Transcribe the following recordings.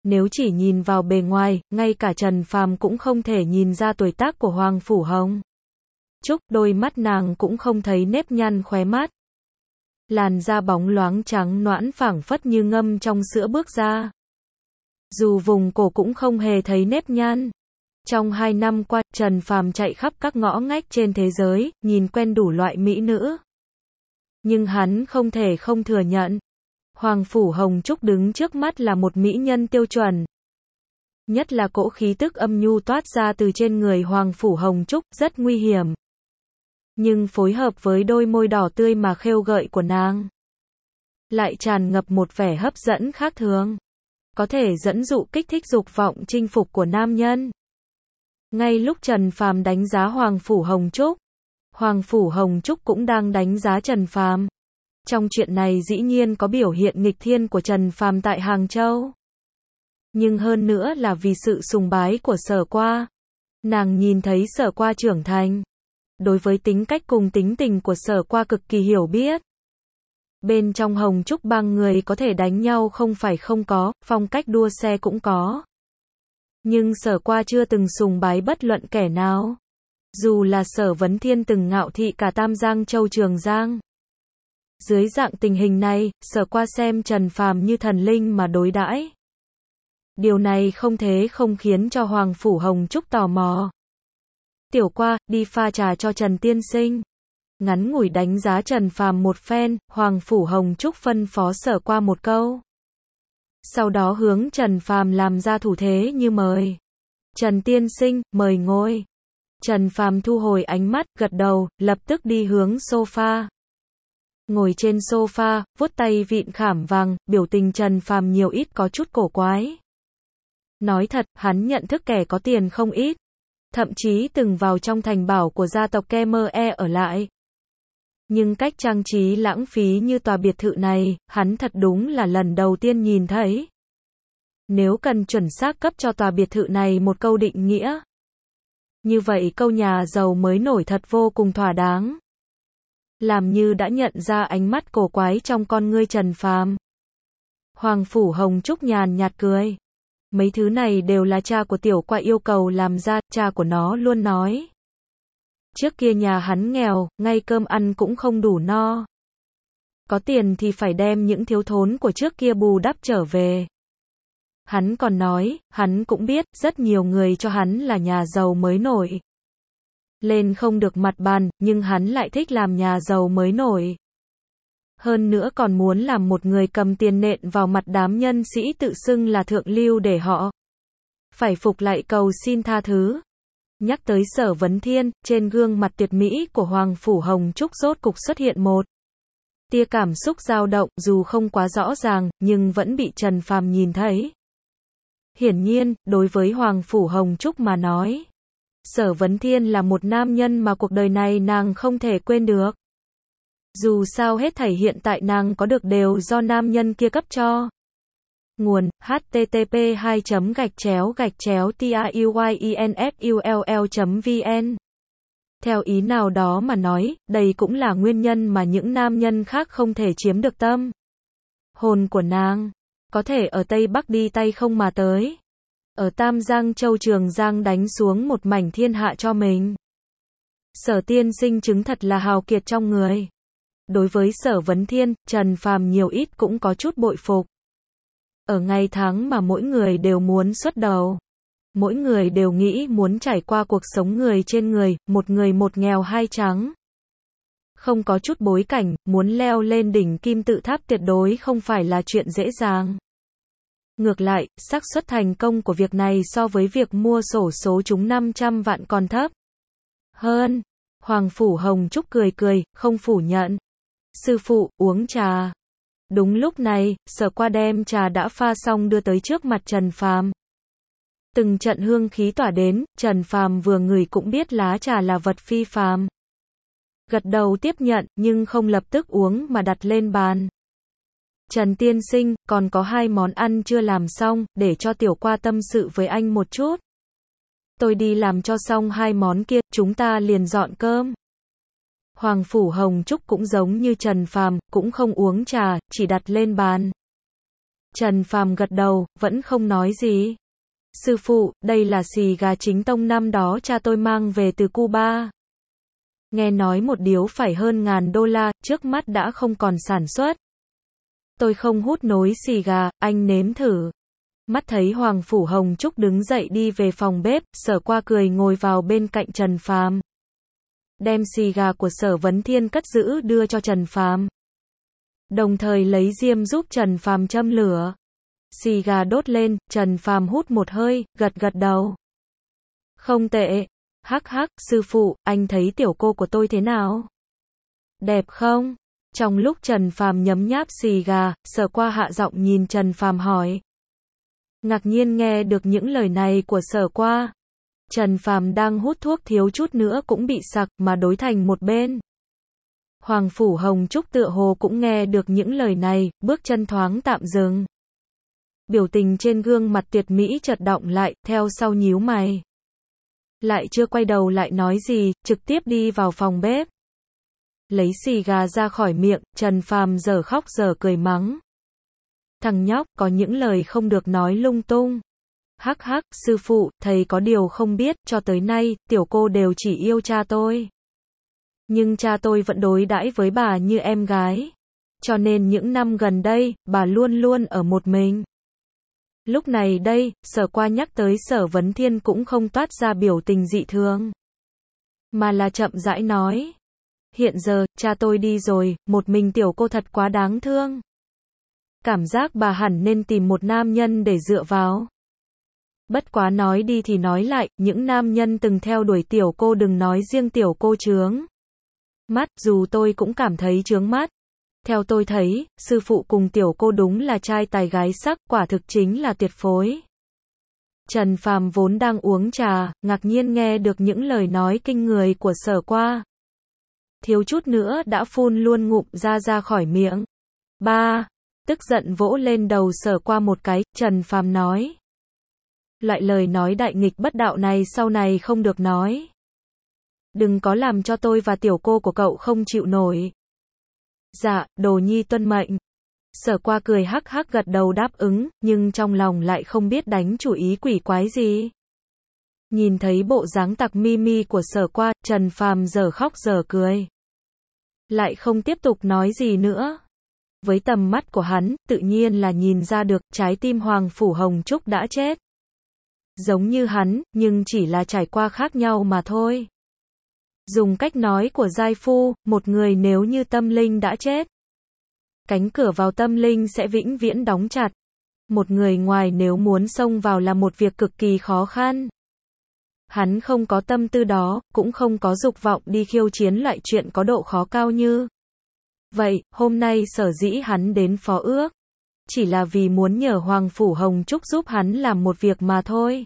Nếu chỉ nhìn vào bề ngoài, ngay cả Trần Phàm cũng không thể nhìn ra tuổi tác của Hoàng Phủ Hồng Trúc, đôi mắt nàng cũng không thấy nếp nhăn khóe mắt. Làn da bóng loáng trắng nõn phảng phất như ngâm trong sữa bước ra. Dù vùng cổ cũng không hề thấy nếp nhăn. Trong 2 năm qua, Trần Phàm chạy khắp các ngõ ngách trên thế giới, nhìn quen đủ loại mỹ nữ. Nhưng hắn không thể không thừa nhận, Hoàng Phủ Hồng Trúc đứng trước mắt là một mỹ nhân tiêu chuẩn. Nhất là cỗ khí tức âm nhu toát ra từ trên người Hoàng Phủ Hồng Trúc, rất nguy hiểm. Nhưng phối hợp với đôi môi đỏ tươi mà khêu gợi của nàng, lại tràn ngập một vẻ hấp dẫn khác thường. Có thể dẫn dụ kích thích dục vọng chinh phục của nam nhân. Ngay lúc Trần Phàm đánh giá Hoàng Phủ Hồng Trúc, Hoàng Phủ Hồng Trúc cũng đang đánh giá Trần Phàm. Trong chuyện này dĩ nhiên có biểu hiện nghịch thiên của Trần Phàm tại Hàng Châu. Nhưng hơn nữa là vì sự sùng bái của Sở Qua. Nàng nhìn thấy Sở Qua trưởng thành. Đối với tính cách cùng tính tình của Sở Qua cực kỳ hiểu biết. Bên trong Hồng Trúc bang người có thể đánh nhau không phải không có, phong cách đua xe cũng có. Nhưng Sở Qua chưa từng sùng bái bất luận kẻ nào. Dù là Sở Vấn Thiên từng ngạo thị cả Tam Giang Châu Trường Giang. Dưới dạng tình hình này, Sở Qua xem Trần Phàm như thần linh mà đối đãi. Điều này không thể không khiến cho Hoàng Phủ Hồng Trúc tò mò. Tiểu Qua, đi pha trà cho Trần tiên sinh. Ngắn ngủi đánh giá Trần Phàm một phen, Hoàng Phủ Hồng Trúc phân phó Sở Qua một câu. Sau đó hướng Trần Phàm làm ra thủ thế như mời. Trần tiên sinh, mời ngồi. Trần Phàm thu hồi ánh mắt, gật đầu, lập tức đi hướng sofa. Ngồi trên sofa, vuốt tay vịn khảm vàng, biểu tình Trần Phàm nhiều ít có chút cổ quái. Nói thật, hắn nhận thức kẻ có tiền không ít. Thậm chí từng vào trong thành bảo của gia tộc Khmer ở lại. Nhưng cách trang trí lãng phí như tòa biệt thự này, hắn thật đúng là lần đầu tiên nhìn thấy. Nếu cần chuẩn xác cấp cho tòa biệt thự này một câu định nghĩa, như vậy câu nhà giàu mới nổi thật vô cùng thỏa đáng. Làm như đã nhận ra ánh mắt cổ quái trong con ngươi Trần Phàm. Hoàng Phủ Hồng Trúc nhàn nhạt cười. Mấy thứ này đều là cha của Tiểu Qua yêu cầu làm ra, cha của nó luôn nói. Trước kia nhà hắn nghèo, ngay cơm ăn cũng không đủ no. Có tiền thì phải đem những thiếu thốn của trước kia bù đắp trở về. Hắn còn nói, hắn cũng biết, rất nhiều người cho hắn là nhà giàu mới nổi. Lên không được mặt bàn, nhưng hắn lại thích làm nhà giàu mới nổi. Hơn nữa còn muốn làm một người cầm tiền nện vào mặt đám nhân sĩ tự xưng là thượng lưu để họ phải phục lại cầu xin tha thứ. Nhắc tới Sở Vấn Thiên, trên gương mặt tuyệt mỹ của Hoàng Phủ Hồng Trúc rốt cục xuất hiện một tia cảm xúc dao động, dù không quá rõ ràng, nhưng vẫn bị Trần Phàm nhìn thấy. Hiển nhiên, đối với Hoàng Phủ Hồng Trúc mà nói, Sở Vấn Thiên là một nam nhân mà cuộc đời này nàng không thể quên được. Dù sao hết thảy hiện tại nàng có được đều do nam nhân kia cấp cho. Nguồn: http://tauynfull.vn. Theo ý nào đó mà nói, đây cũng là nguyên nhân mà những nam nhân khác không thể chiếm được tâm hồn của nàng. Có thể ở Tây Bắc đi tay không mà tới. Ở Tam Giang Châu Trường Giang đánh xuống một mảnh thiên hạ cho mình. Sở tiên sinh chứng thật là hào kiệt trong người. Đối với Sở Vấn Thiên, Trần Phàm nhiều ít cũng có chút bội phục. Ở ngày tháng mà mỗi người đều muốn xuất đầu. Mỗi người đều nghĩ muốn trải qua cuộc sống người trên người, một người một nghèo hai trắng. Không có chút bối cảnh, muốn leo lên đỉnh kim tự tháp tuyệt đối không phải là chuyện dễ dàng. Ngược lại, xác suất thành công của việc này so với việc mua xổ số trúng 500 vạn còn thấp hơn. Hoàng Phủ Hồng Trúc cười cười, không phủ nhận. Sư phụ, uống trà. Đúng lúc này, Sở Qua đem trà đã pha xong đưa tới trước mặt Trần Phàm. Từng trận hương khí tỏa đến, Trần Phàm vừa ngửi cũng biết lá trà là vật phi phàm. Gật đầu tiếp nhận, nhưng không lập tức uống mà đặt lên bàn. Trần tiên sinh, còn có 2 món ăn chưa làm xong, để cho Tiểu Qua tâm sự với anh một chút. Tôi đi làm cho xong 2 món kia, chúng ta liền dọn cơm. Hoàng Phủ Hồng Trúc cũng giống như Trần Phàm, cũng không uống trà, chỉ đặt lên bàn. Trần Phàm gật đầu, vẫn không nói gì. Sư phụ, đây là xì gà chính tông năm đó cha tôi mang về từ Cuba. Nghe nói một điếu phải hơn $1.000, trước mắt đã không còn sản xuất. Tôi không hút nối xì gà, anh nếm thử. Mắt thấy Hoàng Phủ Hồng Trúc đứng dậy đi về phòng bếp, Sở Qua cười ngồi vào bên cạnh Trần Phàm. Đem xì gà của Sở Vấn Thiên cất giữ đưa cho Trần Phàm. Đồng thời lấy diêm giúp Trần Phàm châm lửa. Xì gà đốt lên, Trần Phàm hút một hơi, gật gật đầu. Không tệ. Hắc hắc, sư phụ, anh thấy tiểu cô của tôi thế nào? Đẹp không? Trong lúc Trần Phàm nhấm nháp xì gà, Sở Qua hạ giọng nhìn Trần Phàm hỏi. Ngạc nhiên nghe được những lời này của Sở Qua. Trần Phàm đang hút thuốc thiếu chút nữa cũng bị sặc mà đối thành một bên. Hoàng Phủ Hồng Trúc tựa hồ cũng nghe được những lời này, bước chân thoáng tạm dừng. Biểu tình trên gương mặt tuyệt mỹ chợt động lại, theo sau nhíu mày. Lại chưa quay đầu lại nói gì, trực tiếp đi vào phòng bếp. Lấy xì gà ra khỏi miệng, Trần Phàm dở khóc dở cười mắng. Thằng nhóc, có những lời không được nói lung tung. Hắc hắc, sư phụ, thầy có điều không biết, cho tới nay, tiểu cô đều chỉ yêu cha tôi. Nhưng cha tôi vẫn đối đãi với bà như em gái. Cho nên những năm gần đây, bà luôn luôn ở một mình. Lúc này đây, Sở Qua nhắc tới Sở Vấn Thiên cũng không toát ra biểu tình dị thường. Mà là chậm rãi nói. Hiện giờ, cha tôi đi rồi, một mình tiểu cô thật quá đáng thương. Cảm giác bà hẳn nên tìm một nam nhân để dựa vào. Bất quá nói đi thì nói lại, những nam nhân từng theo đuổi tiểu cô đừng nói riêng tiểu cô chướng mắt, dù tôi cũng cảm thấy chướng mắt. Theo tôi thấy, sư phụ cùng tiểu cô đúng là trai tài gái sắc, quả thực chính là tuyệt phối. Trần Phàm vốn đang uống trà, ngạc nhiên nghe được những lời nói kinh người của Sở Qua. Thiếu chút nữa đã phun luôn ngụm ra khỏi miệng. Ba, tức giận vỗ lên đầu Sở Qua một cái, Trần Phàm nói. Loại lời nói đại nghịch bất đạo này sau này không được nói. Đừng có làm cho tôi và tiểu cô của cậu không chịu nổi. Dạ, đồ nhi tuân mệnh. Sở Qua cười hắc hắc gật đầu đáp ứng, nhưng trong lòng lại không biết đánh chủ ý quỷ quái gì. Nhìn thấy bộ dáng tặc mi mi của Sở Qua, Trần Phàm dở khóc dở cười. Lại không tiếp tục nói gì nữa. Với tầm mắt của hắn, tự nhiên là nhìn ra được, trái tim Hoàng Phủ Hồng Trúc đã chết. Giống như hắn, nhưng chỉ là trải qua khác nhau mà thôi. Dùng cách nói của giai phu, một người nếu như tâm linh đã chết, cánh cửa vào tâm linh sẽ vĩnh viễn đóng chặt. Một người ngoài nếu muốn xông vào là một việc cực kỳ khó khăn. Hắn không có tâm tư đó, cũng không có dục vọng đi khiêu chiến loại chuyện có độ khó cao như vậy. Hôm nay sở dĩ hắn đến phó ước, chỉ là vì muốn nhờ Hoàng Phủ Hồng Trúc giúp hắn làm một việc mà thôi.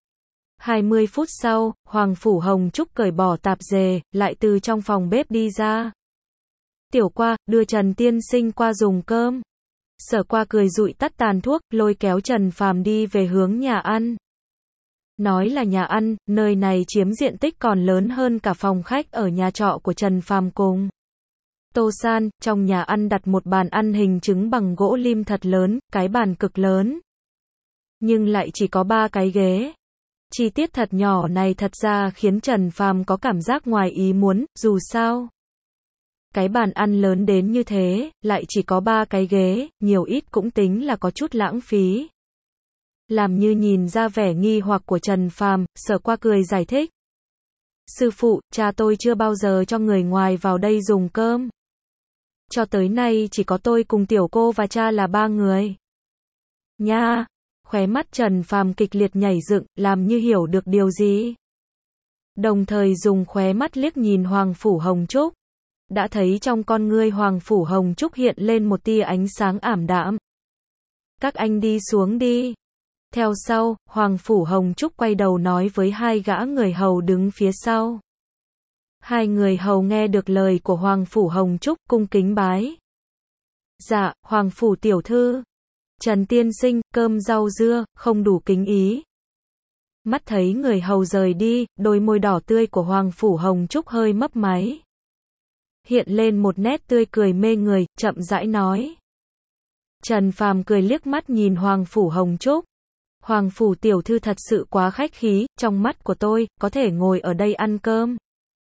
20 phút sau, Hoàng Phủ Hồng Trúc cởi bỏ tạp dề, lại từ trong phòng bếp đi ra. Tiểu Qua, đưa Trần tiên sinh qua dùng cơm. Sở Qua cười dụi tắt tàn thuốc, lôi kéo Trần Phàm đi về hướng nhà ăn. Nói là nhà ăn, nơi này chiếm diện tích còn lớn hơn cả phòng khách ở nhà trọ của Trần Phàm cùng Tô San. Trong nhà ăn đặt một bàn ăn hình trứng bằng gỗ lim thật lớn, cái bàn cực lớn. Nhưng lại chỉ có 3 cái ghế. Chi tiết thật nhỏ này thật ra khiến Trần Phàm có cảm giác ngoài ý muốn, dù sao. Cái bàn ăn lớn đến như thế, lại chỉ có 3 cái ghế, nhiều ít cũng tính là có chút lãng phí. Làm như nhìn ra vẻ nghi hoặc của Trần Phàm, Sở Qua cười giải thích. Sư phụ, cha tôi chưa bao giờ cho người ngoài vào đây dùng cơm. Cho tới nay chỉ có tôi cùng tiểu cô và cha là 3 người. Nha! Khóe mắt Trần Phàm kịch liệt nhảy dựng, làm như hiểu được điều gì. Đồng thời dùng khóe mắt liếc nhìn Hoàng Phủ Hồng Trúc. Đã thấy trong con ngươi Hoàng Phủ Hồng Trúc hiện lên một tia ánh sáng ảm đạm. Các anh đi xuống đi. Theo sau, Hoàng Phủ Hồng Trúc quay đầu nói với 2 gã người hầu đứng phía sau. 2 người hầu nghe được lời của Hoàng Phủ Hồng Trúc, cung kính bái. Dạ, Hoàng Phủ tiểu thư. Trần tiên sinh, cơm rau dưa, không đủ kính ý. Mắt thấy người hầu rời đi, đôi môi đỏ tươi của Hoàng Phủ Hồng Trúc hơi mấp máy. Hiện lên một nét tươi cười mê người, chậm rãi nói. Trần Phàm cười liếc mắt nhìn Hoàng Phủ Hồng Trúc. Hoàng Phủ tiểu thư thật sự quá khách khí, trong mắt của tôi, có thể ngồi ở đây ăn cơm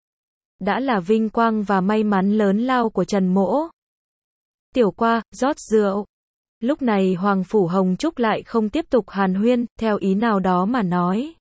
đã là vinh quang và may mắn lớn lao của Trần Mỗ. Tiểu qua, rót rượu. Lúc này Hoàng Phủ Hồng Trúc lại không tiếp tục hàn huyên, theo ý nào đó mà nói.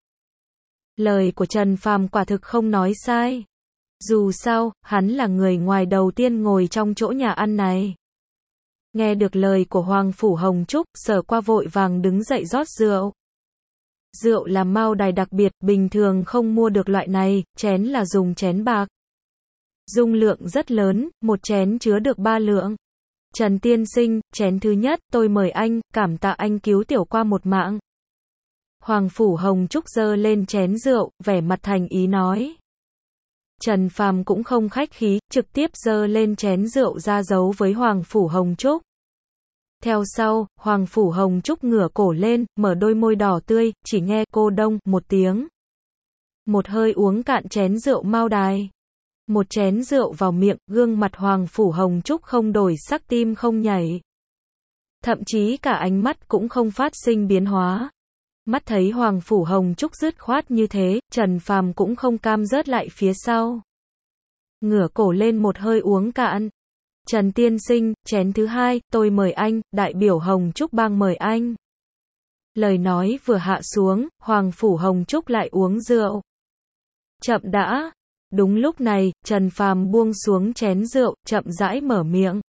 Lời của Trần Phàm quả thực không nói sai. Dù sao, hắn là người ngoài đầu tiên ngồi trong chỗ nhà ăn này. Nghe được lời của Hoàng Phủ Hồng Trúc, Sở Qua vội vàng đứng dậy rót rượu. Rượu là mao đài đặc biệt, bình thường không mua được loại này, chén là dùng chén bạc. Dung lượng rất lớn, một chén chứa được 3 lượng. Trần tiên sinh, chén thứ nhất, tôi mời anh, cảm tạ anh cứu tiểu qua một mạng. Hoàng Phủ Hồng Trúc giơ lên chén rượu, vẻ mặt thành ý nói. Trần Phàm cũng không khách khí, trực tiếp giơ lên chén rượu ra giấu với Hoàng Phủ Hồng Trúc. Theo sau, Hoàng Phủ Hồng Trúc ngửa cổ lên, mở đôi môi đỏ tươi, chỉ nghe cô đông một tiếng. Một hơi uống cạn chén rượu mao đài. Một chén rượu vào miệng, gương mặt Hoàng Phủ Hồng Trúc không đổi sắc, tim không nhảy. Thậm chí cả ánh mắt cũng không phát sinh biến hóa. Mắt thấy Hoàng Phủ Hồng Trúc dứt khoát như thế, Trần Phàm cũng không cam rớt lại phía sau. Ngửa cổ lên một hơi uống cạn. Trần tiên sinh, chén thứ hai, tôi mời anh, đại biểu Hồng Trúc bang mời anh. Lời nói vừa hạ xuống, Hoàng Phủ Hồng Trúc lại uống rượu. Chậm đã. Đúng lúc này, Trần Phàm buông xuống chén rượu, chậm rãi mở miệng.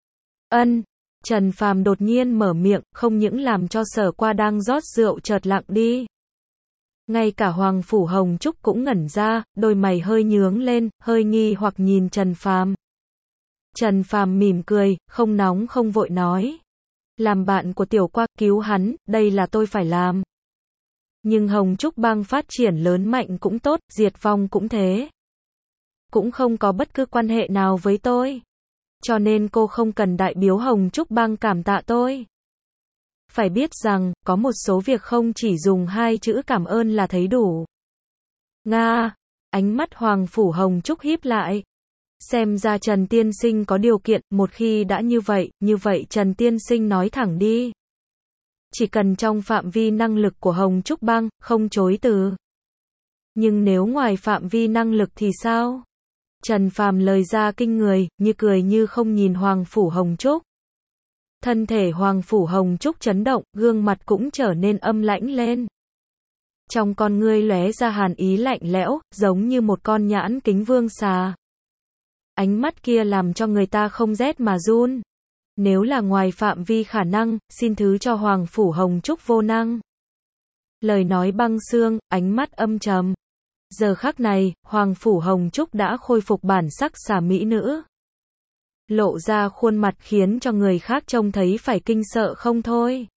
Ân. Trần Phàm đột nhiên mở miệng, không những làm cho Sở Qua đang rót rượu chợt lặng đi. Ngay cả Hoàng Phủ Hồng Trúc cũng ngẩn ra, đôi mày hơi nhướng lên, hơi nghi hoặc nhìn Trần Phàm. Trần Phàm mỉm cười, không nóng không vội nói. Làm bạn của tiểu qua, cứu hắn, đây là tôi phải làm. Nhưng Hồng Trúc bang phát triển lớn mạnh cũng tốt, diệt vong cũng thế. Cũng không có bất cứ quan hệ nào với tôi. Cho nên cô không cần đại biểu Hồng Trúc bang cảm tạ tôi. Phải biết rằng, có một số việc không chỉ dùng 2 chữ cảm ơn là thấy đủ. Nga, ánh mắt Hoàng Phủ Hồng Trúc híp lại. Xem ra Trần tiên sinh có điều kiện, một khi đã như vậy Trần tiên sinh nói thẳng đi. Chỉ cần trong phạm vi năng lực của Hồng Trúc bang, không chối từ. Nhưng nếu ngoài phạm vi năng lực thì sao? Trần Phàm lời ra kinh người, như cười như không nhìn Hoàng Phủ Hồng Trúc. Thân thể Hoàng Phủ Hồng Trúc chấn động, gương mặt cũng trở nên âm lãnh lên. Trong con ngươi lóe ra hàn ý lạnh lẽo, giống như một con nhãn kính vương xà. Ánh mắt kia làm cho người ta không rét mà run. Nếu là ngoài phạm vi khả năng, xin thứ cho Hoàng Phủ Hồng Trúc vô năng. Lời nói băng xương, ánh mắt âm trầm. Giờ khắc này, Hoàng Phủ Hồng Trúc đã khôi phục bản sắc xà mỹ nữ. Lộ ra khuôn mặt khiến cho người khác trông thấy phải kinh sợ không thôi.